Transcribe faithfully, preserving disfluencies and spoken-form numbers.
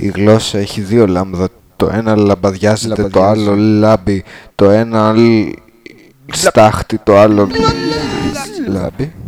η γλώσσα έχει δύο λάμδα. Το ένα λαμπαδιάζεται, το Λαμπαδιάζει. άλλο λάμπει. Το ένα λ- στάχτη, το άλλο λάμπει.